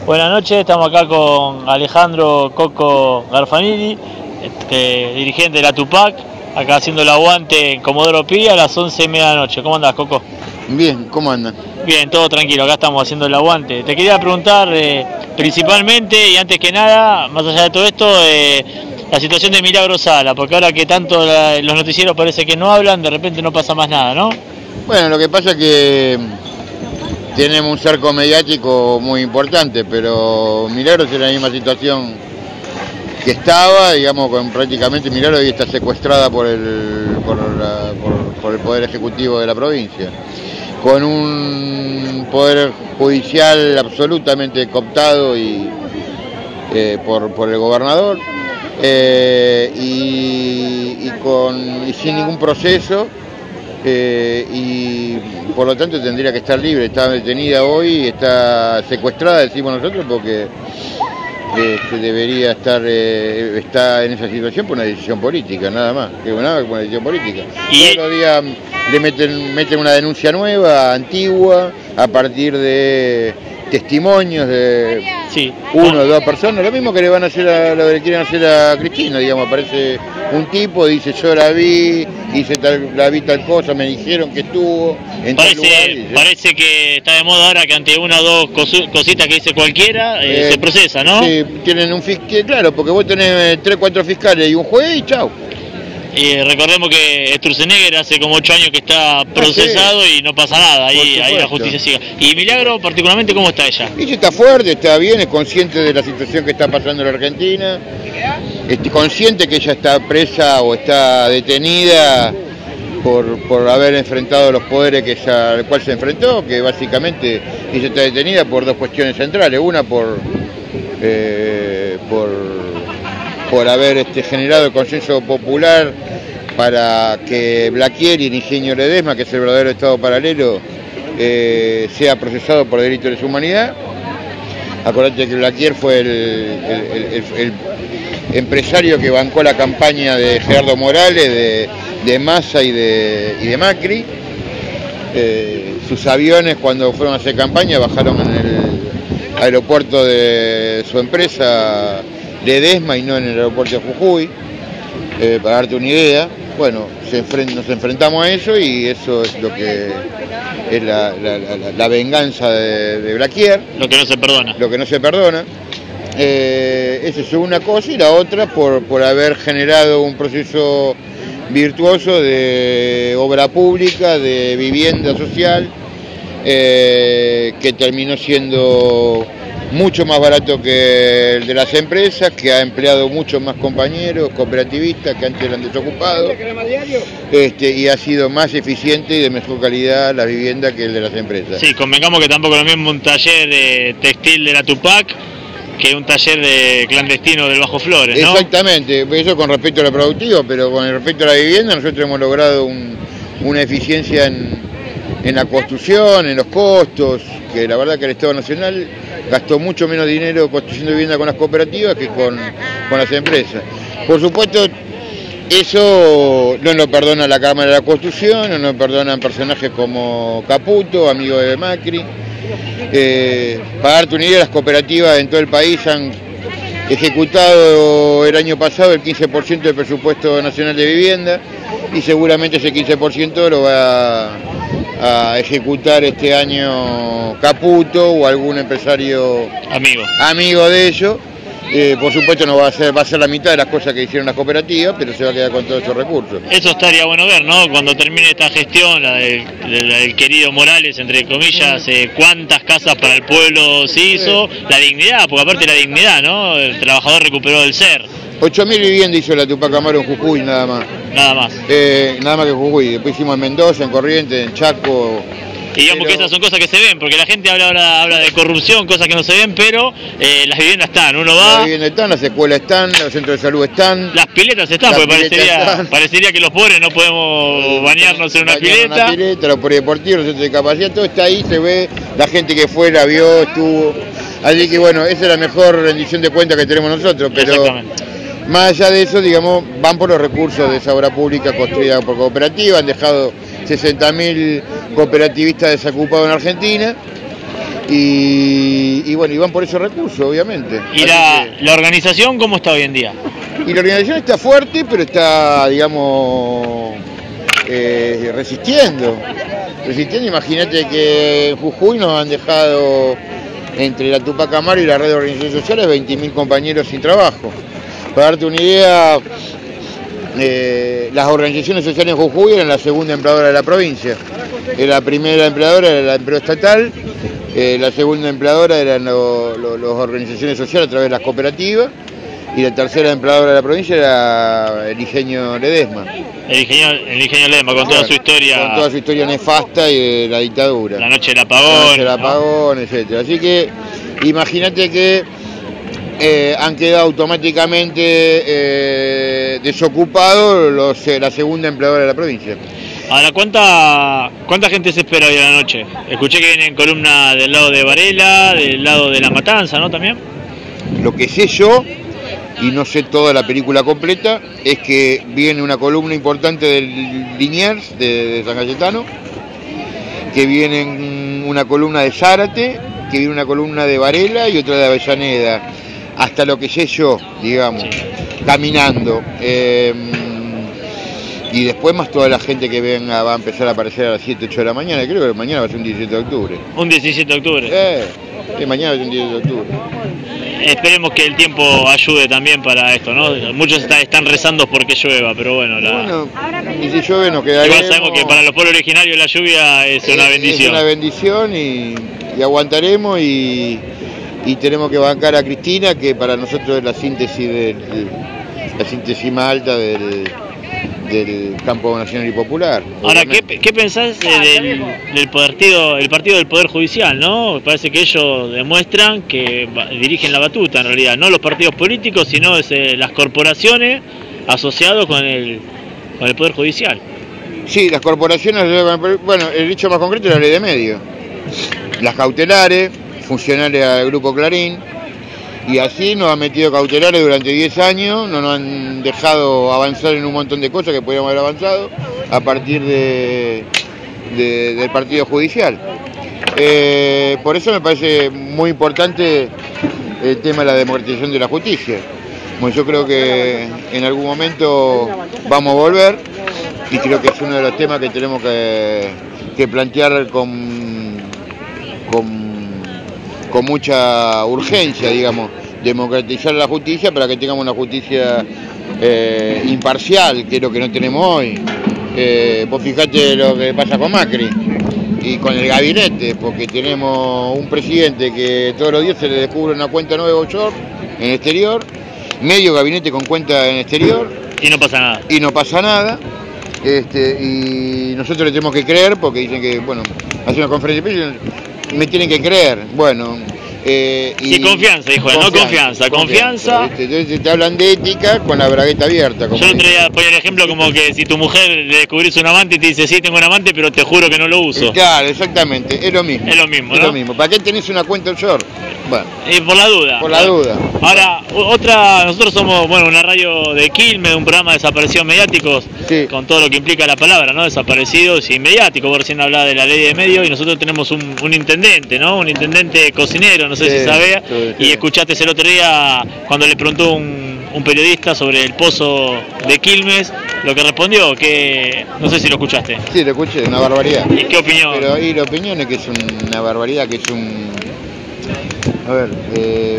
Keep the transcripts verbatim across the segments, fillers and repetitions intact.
Buenas noches, estamos acá con Alejandro Coco Garfanini, este, dirigente de la Tupac, acá haciendo el aguante en Comodoro Pi a las once y media de la noche. ¿Cómo andás, Coco? Bien, ¿cómo andan? Bien, todo tranquilo, acá estamos haciendo el aguante. Te quería preguntar, eh, principalmente y antes que nada, más allá de todo esto, eh, la situación de Milagro Sala, porque ahora que tanto la, los noticieros parece que no hablan, de repente no pasa más nada, ¿no? Bueno, lo que pasa es que tenemos un cerco mediático muy importante, pero Milagros es en la misma situación que estaba, digamos, con prácticamente Milagros hoy está secuestrada por el, por, la, por, por el Poder Ejecutivo de la provincia, con un Poder Judicial absolutamente cooptado y, eh, por, por el gobernador, eh, y, y, con, y sin ningún proceso. Eh, y por lo tanto tendría que estar libre. Está detenida hoy, está secuestrada, decimos nosotros, porque eh, se debería estar, eh, está en esa situación por una decisión política, nada más, que nada por una decisión política. ¿Y? Todos los días le meten, meten una denuncia nueva, antigua, a partir de testimonios de sí. uno o dos personas, lo mismo que le van a hacer a, lo que le quieren hacer a Cristina, digamos, aparece un tipo, dice yo la vi, hice tal, la vi tal cosa, me dijeron que estuvo en parece, tal lugar. Y, parece que está de moda ahora que ante una o dos cositas que dice cualquiera, eh, eh, se procesa, ¿no? Sí, tienen un fiscal, claro, porque vos tenés tres, cuatro fiscales y un juez y chau. Y recordemos que Sturzenegger hace como ocho años que está procesado ah, sí. y no pasa nada, ahí, ahí la justicia sigue. ¿Y Milagro particularmente cómo está ella? Ella está fuerte, está bien, es consciente de la situación que está pasando en la Argentina, es consciente que ella está presa o está detenida por, por haber enfrentado los poderes que ella, al cual se enfrentó, que básicamente ella está detenida por dos cuestiones centrales, una por... Eh, por por haber este, generado el consenso popular para que Blaquier y el ingeniero Ledesma, que es el verdadero Estado paralelo, eh, sea procesado por delitos de lesa humanidad. Acordate que Blaquier fue el, el, el, el empresario que bancó la campaña de Gerardo Morales, de, de Massa y de, y de Macri. Eh, sus aviones, cuando fueron a hacer campaña, bajaron en el aeropuerto de su empresa Ledesma y no en el aeropuerto de Jujuy, eh, para darte una idea. Bueno, se enfrent nos enfrentamos a eso y eso es lo que es la, la, la, la venganza de, de Blaquier. Lo que no se perdona. Lo que no se perdona. Eh, esa es una cosa, y la otra por, por haber generado un proceso virtuoso de obra pública, de vivienda social, eh, que terminó siendo mucho más barato que el de las empresas, que ha empleado muchos más compañeros, cooperativistas que antes eran desocupados, este, y ha sido más eficiente y de mejor calidad la vivienda que el de las empresas. Sí, convengamos que tampoco es lo mismo un taller de textil de la Tupac que un taller de clandestino del Bajo Flores, ¿no? Exactamente, eso con respecto a lo productivo, pero con respecto a la vivienda nosotros hemos logrado un, una eficiencia en, en la construcción, en los costos, que la verdad que el Estado Nacional gastó mucho menos dinero construyendo vivienda con las cooperativas que con, con las empresas. Por supuesto, eso no lo perdona la Cámara de la Construcción, no lo perdonan personajes como Caputo, amigo de Macri. Eh, para darte una idea, las cooperativas en todo el país han ejecutado el año pasado el quince por ciento del presupuesto nacional de vivienda, y seguramente ese quince por ciento lo va a, a ejecutar este año Caputo o algún empresario amigo, amigo de ellos. Eh, por supuesto no va a ser, va a ser la mitad de las cosas que hicieron las cooperativas, pero se va a quedar con todos esos recursos. Eso estaría bueno ver, ¿no? Cuando termine esta gestión, la del, la del querido Morales, entre comillas, eh, cuántas casas para el pueblo se hizo, sí. La dignidad, porque aparte la dignidad, ¿no? El trabajador recuperó el ser. ocho mil viviendas hizo la Tupac Amaru en Jujuy, nada más. Nada más. Eh, nada más que Jujuy. Después hicimos en Mendoza, en Corrientes, en Chaco. Y digamos pero... que esas son cosas que se ven, porque la gente habla ahora habla de corrupción, cosas que no se ven, pero eh, las viviendas están, uno va... Las viviendas están, las escuelas están, los centros de salud están... Las piletas están, porque parecería, están. parecería que los pobres no podemos bañarnos en una pileta. Una pileta, los polideportivos, los centros de capacidad, todo está ahí, se ve, la gente que fue, la vio, estuvo... Así que bueno, esa es la mejor rendición de cuentas que tenemos nosotros, pero... Más allá de eso, digamos, van por los recursos de esa obra pública construida por cooperativas, han dejado sesenta mil cooperativistas desocupados en Argentina, y y, y bueno, y van por esos recursos, obviamente. ¿Y la, que... la organización cómo está hoy en día? Y la organización está fuerte, pero está, digamos, eh, resistiendo. Resistiendo, imagínate que en Jujuy nos han dejado, entre la Tupac Amaru y la red de organizaciones sociales, veinte mil compañeros sin trabajo. Para darte una idea, eh, las organizaciones sociales en Jujuy eran la segunda empleadora de la provincia. La primera empleadora era la empleo estatal, eh, la segunda empleadora eran las lo, lo, organizaciones sociales a través de las cooperativas, y la tercera empleadora de la provincia era el Ingenio Ledesma. El Ingenio, el Ingenio Ledesma, con toda su historia. Con toda su historia nefasta y de la dictadura. La noche del apagón. La noche del apagón, ¿no? etcétera. Así que imagínate que eh, han quedado automáticamente eh, desocupados los, la segunda empleadora de la provincia. Ahora, ¿cuánta, ¿cuánta gente se espera hoy a la noche? Escuché que vienen columna del lado de Varela, del lado de La Matanza, ¿no? También. Lo que sé yo, y no sé toda la película completa, es que viene una columna importante del Liniers, de, de San Cayetano, que viene una columna de Zárate, que viene una columna de Varela y otra de Avellaneda, hasta lo que sé yo, digamos, sí. caminando. Eh, y después más toda la gente que venga va a empezar a aparecer a las siete, ocho de la mañana, creo que mañana va a ser un diecisiete de octubre. Un diecisiete de octubre. Eh, eh mañana va a ser un diecisiete de octubre. Esperemos que el tiempo ayude también para esto, ¿no? Muchos está, están rezando porque llueva, pero bueno, la... bueno, y si llueve nos quedaremos. Igual sabemos que para los pueblos originarios la lluvia es una bendición. Es una bendición y, y aguantaremos y, y tenemos que bancar a Cristina, que para nosotros es la síntesis del, la síntesis más alta del, del campo nacional y popular. Ahora, ¿qué, ¿qué pensás del, del partido, el partido del Poder Judicial, no? Parece que ellos demuestran que dirigen la batuta en realidad, no los partidos políticos, sino es, eh, las corporaciones asociadas con el, con el Poder Judicial. Sí, las corporaciones, bueno, el hecho más concreto es la ley de medios. Las cautelares, funcionarias del Grupo Clarín, y así nos han metido cautelares durante diez años, no nos han dejado avanzar en un montón de cosas que podíamos haber avanzado a partir de, de, del partido judicial. Eh, por eso me parece muy importante el tema de la democratización de la justicia. Bueno, yo creo que en algún momento vamos a volver y creo que es uno de los temas que tenemos que, que plantear con, con con mucha urgencia, digamos, democratizar la justicia para que tengamos una justicia eh, imparcial, que es lo que no tenemos hoy. Eh, vos fijate lo que pasa con Macri y con el gabinete, porque tenemos un presidente que todos los días se le descubre una cuenta nueva offshore en el exterior, medio gabinete con cuenta en el exterior. Y no pasa nada. Y no pasa nada. Este, y nosotros le tenemos que creer, porque dicen que, bueno, hace una conferencia de prensa, me tienen que creer, bueno. Eh, y, y confianza, hijo, no confianza, confianza. confianza. Entonces te hablan de ética con la bragueta abierta. Como yo el otro día ponía el ejemplo como que si tu mujer le descubrís un amante y te dice, sí, tengo un amante, pero te juro que no lo uso. Claro, exactamente, es lo mismo. Es lo mismo, es ¿no? lo mismo. ¿Para qué tenés una cuenta offshore? Bueno. Y por la duda. Por la duda. Ahora, otra, nosotros somos, bueno, una radio de Quilmes, un programa de desaparecidos mediáticos, sí. con todo lo que implica la palabra, ¿no? Desaparecidos y mediáticos. Vos recién hablabas de la ley de medios y nosotros tenemos un, un intendente, ¿no? Un intendente cocinero, no sé sí, si sabía. Sí, sí. Y escuchaste el otro día cuando le preguntó un, un periodista sobre el pozo de Quilmes, lo que respondió, que no sé si lo escuchaste. Sí, lo escuché, una barbaridad. ¿Y qué opinión? Pero y la opinión es que es una barbaridad, que es un... A ver, eh,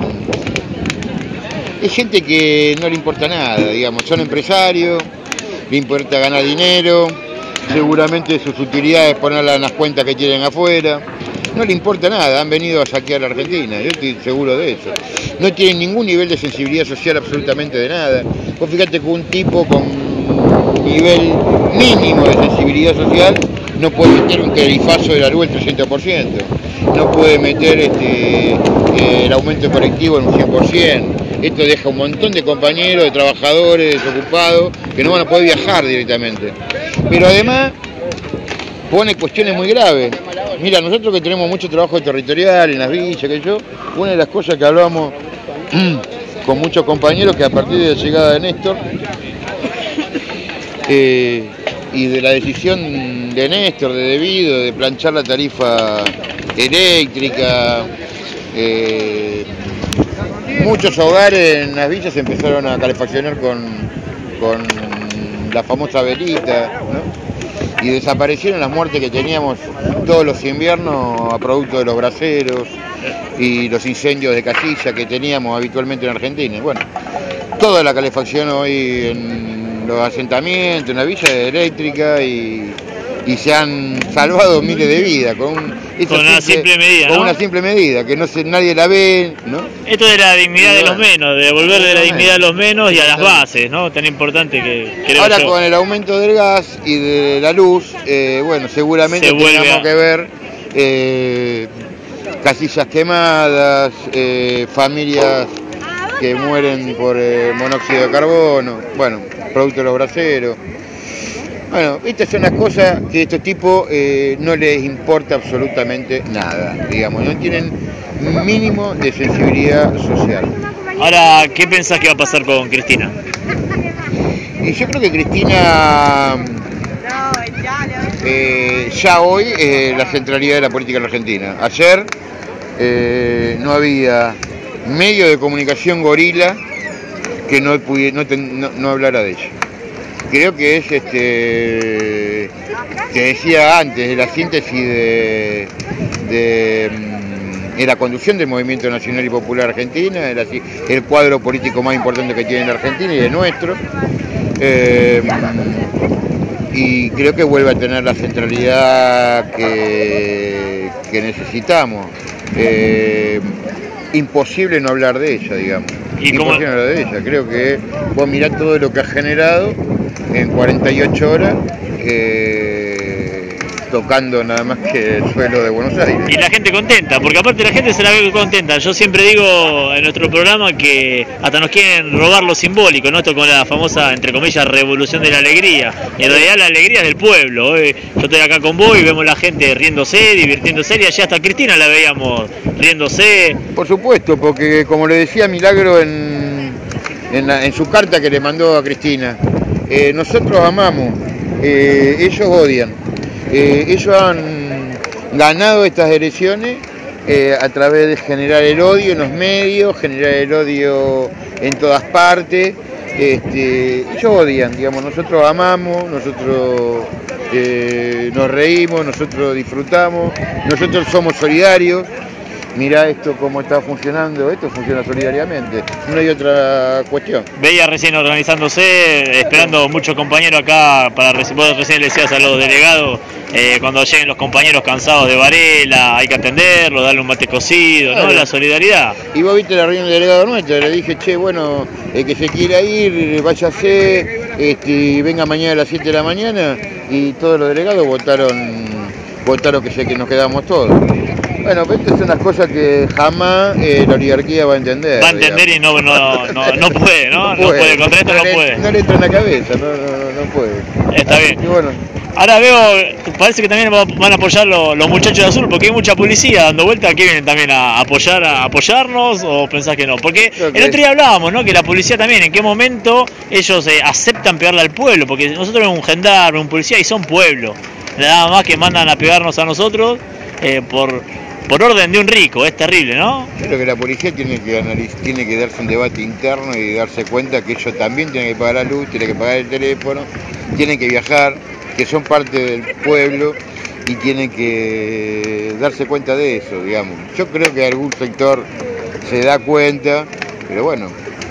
es gente que no le importa nada, digamos, son empresarios, le importa ganar dinero, seguramente sus utilidades ponerlas en las cuentas que tienen afuera, no le importa nada, han venido a saquear a la Argentina, yo estoy seguro de eso. No tienen ningún nivel de sensibilidad social absolutamente de nada. Vos fíjate que un tipo con nivel mínimo de sensibilidad social no puede meter un tarifazo de la luz del trescientos por ciento, no puede meter este, eh, el aumento colectivo en un cien por ciento. Esto deja un montón de compañeros, de trabajadores, desocupados, que no van a poder viajar directamente. Pero además pone cuestiones muy graves. Mira, nosotros que tenemos mucho trabajo territorial en las villas, que yo, una de las cosas que hablamos con muchos compañeros, que a partir de la llegada de Néstor eh, y de la decisión de Néstor, de Debido, de planchar la tarifa eléctrica, Eh, muchos hogares en las villas empezaron a calefaccionar con, con la famosa velita, ¿no? Y desaparecieron las muertes que teníamos todos los inviernos a producto de los braseros y los incendios de casilla que teníamos habitualmente en Argentina. Bueno, toda la calefacción hoy en los asentamientos, en la villa es eléctrica y, y se han salvado miles de vidas con, un, con una simple, simple medida, con ¿no? una simple medida, que no se, nadie la ve, ¿no? Esto de la dignidad de los menos, de devolver de la dignidad a los menos y a las bases, ¿no? Tan importante que creo Ahora yo. Con el aumento del gas y de la luz, eh, bueno, seguramente tengamos a... que ver eh, casillas quemadas, eh, familias que mueren por eh, monóxido de carbono, bueno, producto de los braseros. Bueno, estas son las cosas que a estos tipos eh, no les importa absolutamente nada, digamos, no tienen mínimo de sensibilidad social. Ahora, ¿qué pensás que va a pasar con Cristina? Y yo creo que Cristina eh, ya hoy es eh, la centralidad de la política en Argentina. Ayer eh, no había medio de comunicación gorila que no, pudiera, no, no, no hablara de ella. Creo que es, este, te decía antes, de la síntesis de, de, de la conducción del Movimiento Nacional y Popular Argentina, el, el cuadro político más importante que tiene la Argentina y el nuestro. Eh, y creo que vuelve a tener la centralidad que, que necesitamos. Eh, imposible no hablar de ella, digamos. ¿Y imposible no hablar de ella. Creo que vos mirá todo lo que ha generado en cuarenta y ocho horas, eh, tocando nada más que el suelo de Buenos Aires. Y la gente contenta, porque aparte la gente se la ve contenta. Yo siempre digo en nuestro programa que hasta nos quieren robar lo simbólico, ¿no? Esto con la famosa, entre comillas, revolución de la alegría. Y en realidad la alegría es del pueblo. ¿eh? Yo estoy acá con vos y vemos la gente riéndose, divirtiéndose, y allá hasta Cristina la veíamos riéndose. Por supuesto, porque como le decía Milagro en, en, la, en su carta que le mandó a Cristina, eh, nosotros amamos, eh, ellos odian. Eh, ellos han ganado estas elecciones eh, a través de generar el odio en los medios, generar el odio en todas partes. Este, ellos odian, digamos, nosotros amamos, nosotros eh, nos reímos, nosotros disfrutamos, nosotros somos solidarios. Mirá esto cómo está funcionando, esto funciona solidariamente, no hay otra cuestión. Veía recién organizándose, esperando muchos compañeros acá, para vos recién le decías a los delegados, eh, cuando lleguen los compañeros cansados de Varela, hay que atenderlos, darle un mate cocido, ¿no? Claro. La solidaridad. Y vos viste la reunión del delegado nuestro, le dije, che, bueno, el que se quiera ir, váyase, este, venga mañana a las siete de la mañana, y todos los delegados votaron, votaron que, se, que nos quedamos todos. Bueno, pues estas son las cosas que jamás eh, la oligarquía va a entender. Va a entender, digamos. Y no, no, no, no puede, ¿no? No puede, no puede. Contra esto no, no puede. No le entra en la cabeza, no, no, no puede. Está bien. Y bueno. Ahora veo, parece que también van a apoyar los, los muchachos de Azul, porque hay mucha policía dando vuelta. ¿Qué vienen también a apoyar, a apoyarnos, o pensás que no? Porque el otro día hablábamos, ¿no? Que la policía también, en qué momento ellos eh, aceptan pegarle al pueblo, porque nosotros somos un gendarme, un policía, y son pueblo. Nada más que mandan a pegarnos a nosotros eh, por... por orden de un rico, es terrible, ¿no? Creo que la policía tiene que analizar, tiene que darse un debate interno y darse cuenta que ellos también tienen que pagar la luz, tienen que pagar el teléfono, tienen que viajar, que son parte del pueblo y tienen que darse cuenta de eso, digamos. Yo creo que algún sector se da cuenta, pero bueno,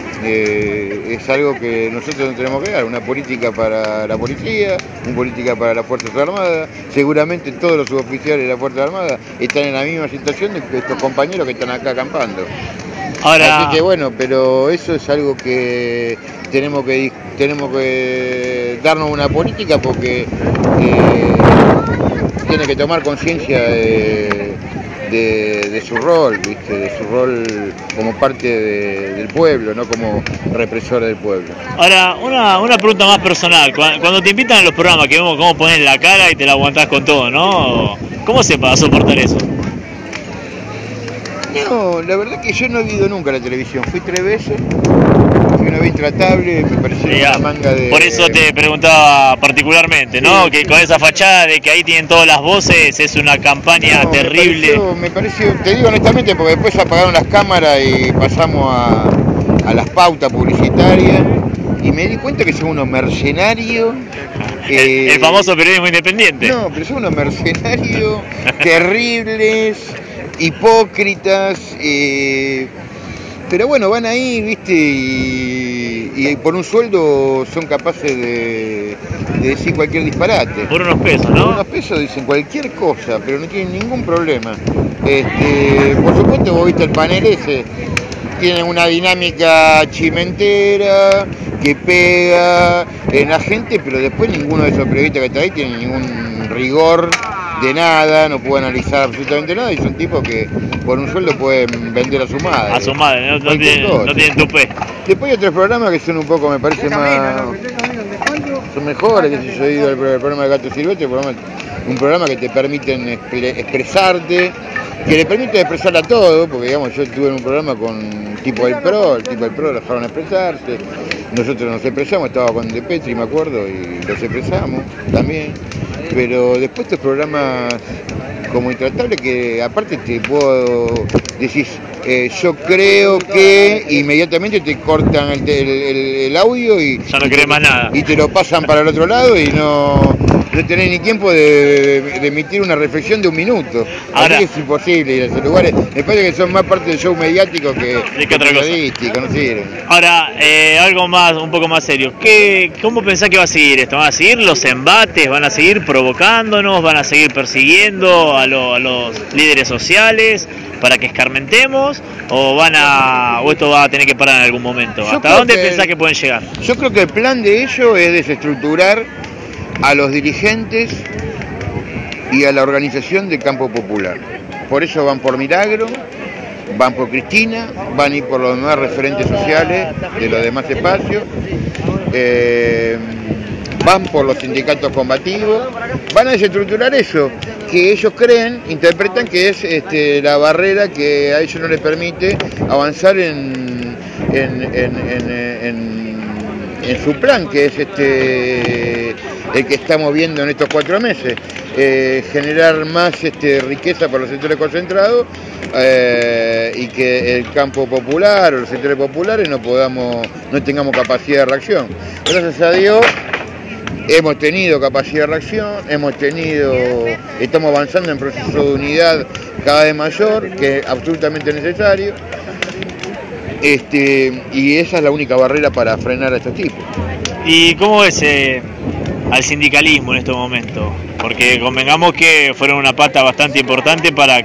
eh, es algo que nosotros no tenemos que dar, una política para la policía, una política para las Fuerzas Armadas. Seguramente todos los suboficiales de las Fuerzas Armadas están en la misma situación de estos compañeros que están acá acampando. Ahora... Así que bueno, pero eso es algo que tenemos que tenemos que darnos una política, porque eh, tiene que tomar conciencia de, de, de su rol, ¿viste? De su rol como parte de, del pueblo, no como represor del pueblo. Ahora, una, una pregunta más personal. Cuando, cuando te invitan a los programas que vemos cómo pones la cara y te la aguantás con todo, ¿no? ¿Cómo se va a soportar eso? No, la verdad que yo no he visto nunca la televisión, fui tres veces, fui una vez intratable, me pareció Digamos, una manga de... Por eso te preguntaba particularmente, ¿no? Sí, que sí, con esa fachada de que ahí tienen todas las voces, es una campaña no, terrible. Me pareció, me pareció, te digo honestamente, porque después apagaron las cámaras y pasamos a, a las pautas publicitarias, y me di cuenta que son unos mercenarios. El, eh, el famoso periodismo independiente. No, pero son unos mercenarios terribles, hipócritas, eh, pero bueno, van ahí, viste, y, y por un sueldo son capaces de, de decir cualquier disparate. Por unos pesos, ¿no? Por unos pesos dicen cualquier cosa, pero no tienen ningún problema. Este, por supuesto, vos viste el panel ese, tienen una dinámica chimentera que pega en la gente, pero después ninguno de esos periodistas que está ahí tiene ningún rigor de nada, no puede analizar absolutamente nada, y son tipos que por un sueldo pueden vender a su madre. A su madre, no, no tienen, no tienen tupé. Después hay otros programas que son un poco, me parece más... son mejores, que si yo he ido al programa de Gato Silvestre, un programa que te permiten expresarte, que le permite expresar a todo, porque digamos, yo estuve en un programa con tipo del Pro, el tipo del Pro lo dejaron expresarse, nosotros nos expresamos, estaba con De Petri, me acuerdo, y los expresamos también, pero después estos programas como Intratable, que aparte te puedo decir, eh, yo creo que inmediatamente te cortan el, el, el, el audio y ya no crees más nada, y te lo pasan para el otro lado y no... no tenés ni tiempo de, de, de emitir una reflexión de un minuto. Ahora, así que es imposible ir a esos lugares. Me parece que son más parte del show mediático que, que otra periodístico, no sirven. Ahora, eh, algo más, un poco más serio. ¿Qué, ¿Cómo pensás que va a seguir esto? ¿Van a seguir los embates? ¿Van a seguir provocándonos? ¿Van a seguir persiguiendo a, lo, a los líderes sociales para que escarmentemos? ¿O van a o esto va a tener que parar en algún momento? Yo ¿Hasta dónde que, pensás que pueden llegar? Yo creo que el plan de ellos es desestructurar a los dirigentes y a la organización del campo popular. Por eso van por Milagro, van por Cristina, van a ir por los demás referentes sociales de los demás espacios, eh, van por los sindicatos combativos, van a desestructurar eso, que ellos creen, interpretan que es este, la barrera que a ellos no les permite avanzar en, en, en, en, en, en su plan, que es este el que estamos viendo en estos cuatro meses, eh, generar más este, riqueza para los sectores concentrados eh, y que el campo popular o los sectores populares no podamos, no tengamos capacidad de reacción. Gracias a Dios hemos tenido capacidad de reacción, hemos tenido, estamos avanzando en proceso de unidad cada vez mayor, que es absolutamente necesario, este, y esa es la única barrera para frenar a estos tipos. ¿Y cómo ves eh, al sindicalismo en este momento? Porque convengamos que fueron una pata bastante importante para